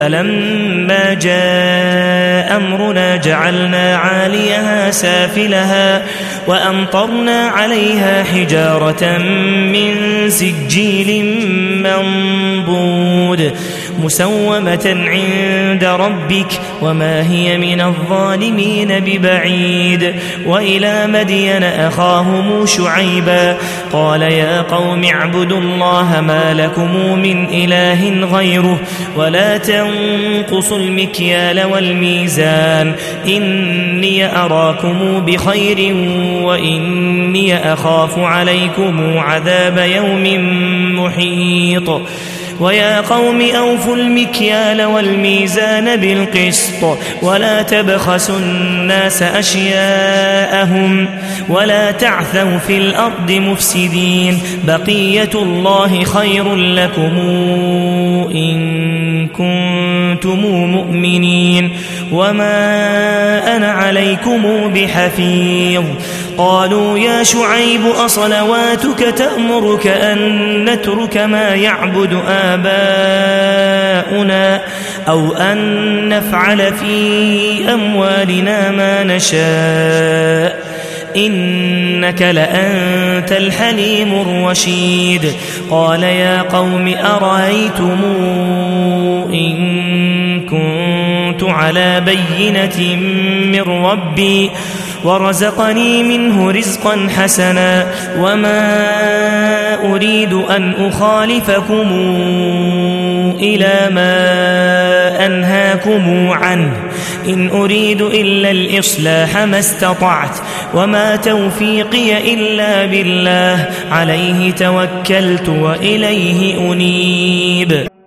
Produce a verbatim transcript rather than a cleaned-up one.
فلما جاء أمرنا جعلنا عاليها سافلها وأمطرنا عليها حجارة من سجيل منضود مسومة عند ربك وما هي من الظالمين ببعيد. وإلى مدين أخاهم شعيبا قال يا قوم اعبدوا الله ما لكم من إله غيره ولا تنقصوا المكيال والميزان إني أراكم بخير وإني أخاف عليكم عذاب يوم محيط. ويا قوم أوفوا المكيال والميزان بالقسط ولا تبخسوا الناس أشياءهم ولا تعثوا في الأرض مفسدين بقية الله خير لكم إن كنتم مؤمنين وما أنا عليكم بحفيظ. قالوا يا شعيب أصلواتك تأمرك أن نترك ما يعبد آباؤنا أو أن نفعل في أموالنا ما نشاء إنك لأنت الحليم الرشيد. قال يا قوم أرأيتم إن كنت على بينة من ربي ورزقني منه رزقا حسنا وما أريد أن أخالفكم إلى ما أنهاكم عنه إن أريد إلا الإصلاح ما استطعت وما توفيقي إلا بالله عليه توكلت وإليه أنيب.